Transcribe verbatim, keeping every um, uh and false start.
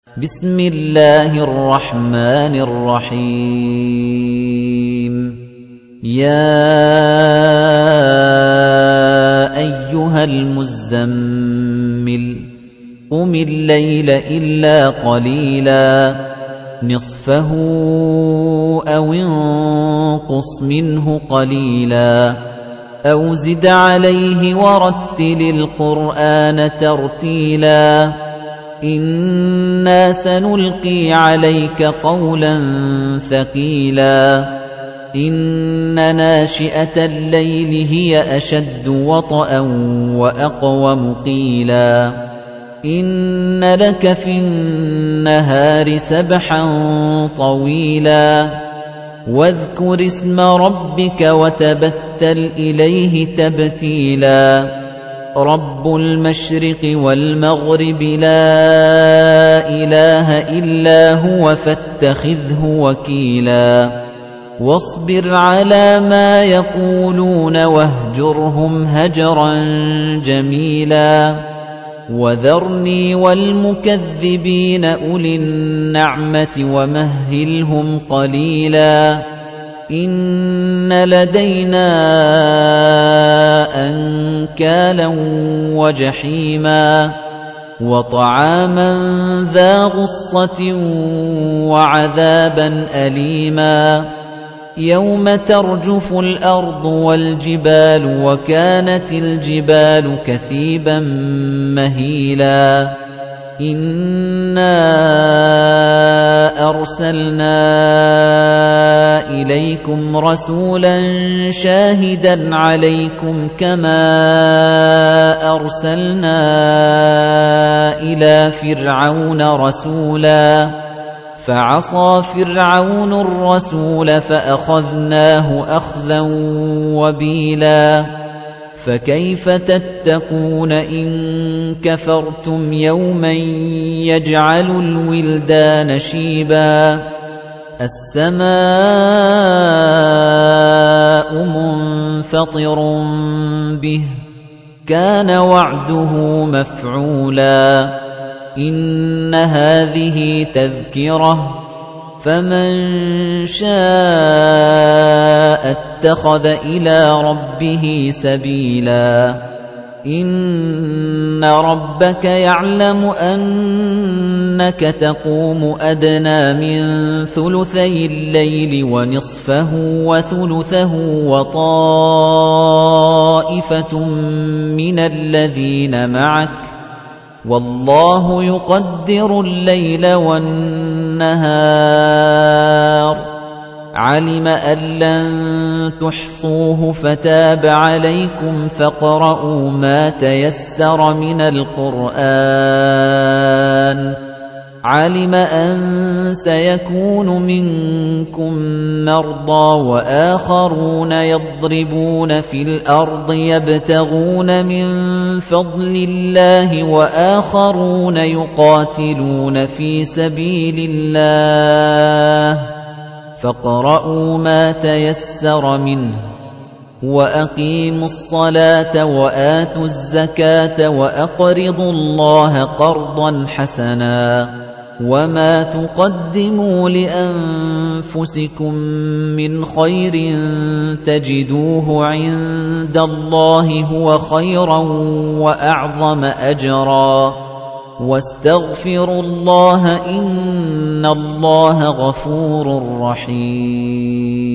بسم الله الرحمن الرحيم يا أيها المزمل قم الليل إلا قليلا نصفه أو انقص منه قليلا أو زد عليه ورتل القرآن ترتيلا إنا سنلقي عليك قولا ثقيلا إن ناشئة الليل هي أشد وطئا وأقوم قيلا إن لك في النهار سبحا طويلا واذكر اسم ربك وتبتل إليه تبتيلا رب المشرق والمغرب لا إله إلا هو فاتخذه وكيلا واصبر على ما يقولون واهجرهم هجرا جميلا وذرني والمكذبين أولي النعمة ومهلهم قليلا إن لدينا أنكالا وجحيما وطعاما ذا غصة وعذابا أليما يوم ترجف الأرض والجبال وكانت الجبال كثيبا مهيلا إنا أرسلنا إليكم رسولا شاهدا عليكم كما أرسلنا إلى فرعون رسولا فعصى فرعون الرسول فأخذناه أخذا وبيلا فكيف تتقون إن كفرتم يوما يجعل الولدان شيبا السماء منفطر به كان وعده مفعولا إن هذه تذكرة فمن شاء اتخذ إلى ربه سبيلا إن ربك يعلم أنك تقوم أدنى من ثلثي الليل ونصفه وثلثه وطائفة من الذين معك والله يقدر الليل والنهار علم أن لن تحصوه فتاب عليكم فاقرؤوا ما تيسر من القرآن علم أن سيكون منكم مرضى وآخرون يضربون في الأرض يبتغون من فضل الله وآخرون يقاتلون في سبيل الله فاقرؤوا ما تيسر منه وأقيموا الصلاة وآتوا الزكاة وأقرضوا الله قرضا حسنا وما تقدموا لأنفسكم من خير تجدوه عند الله هو خيرا وأعظم أجرا واستغفروا الله إن الله غفور رحيم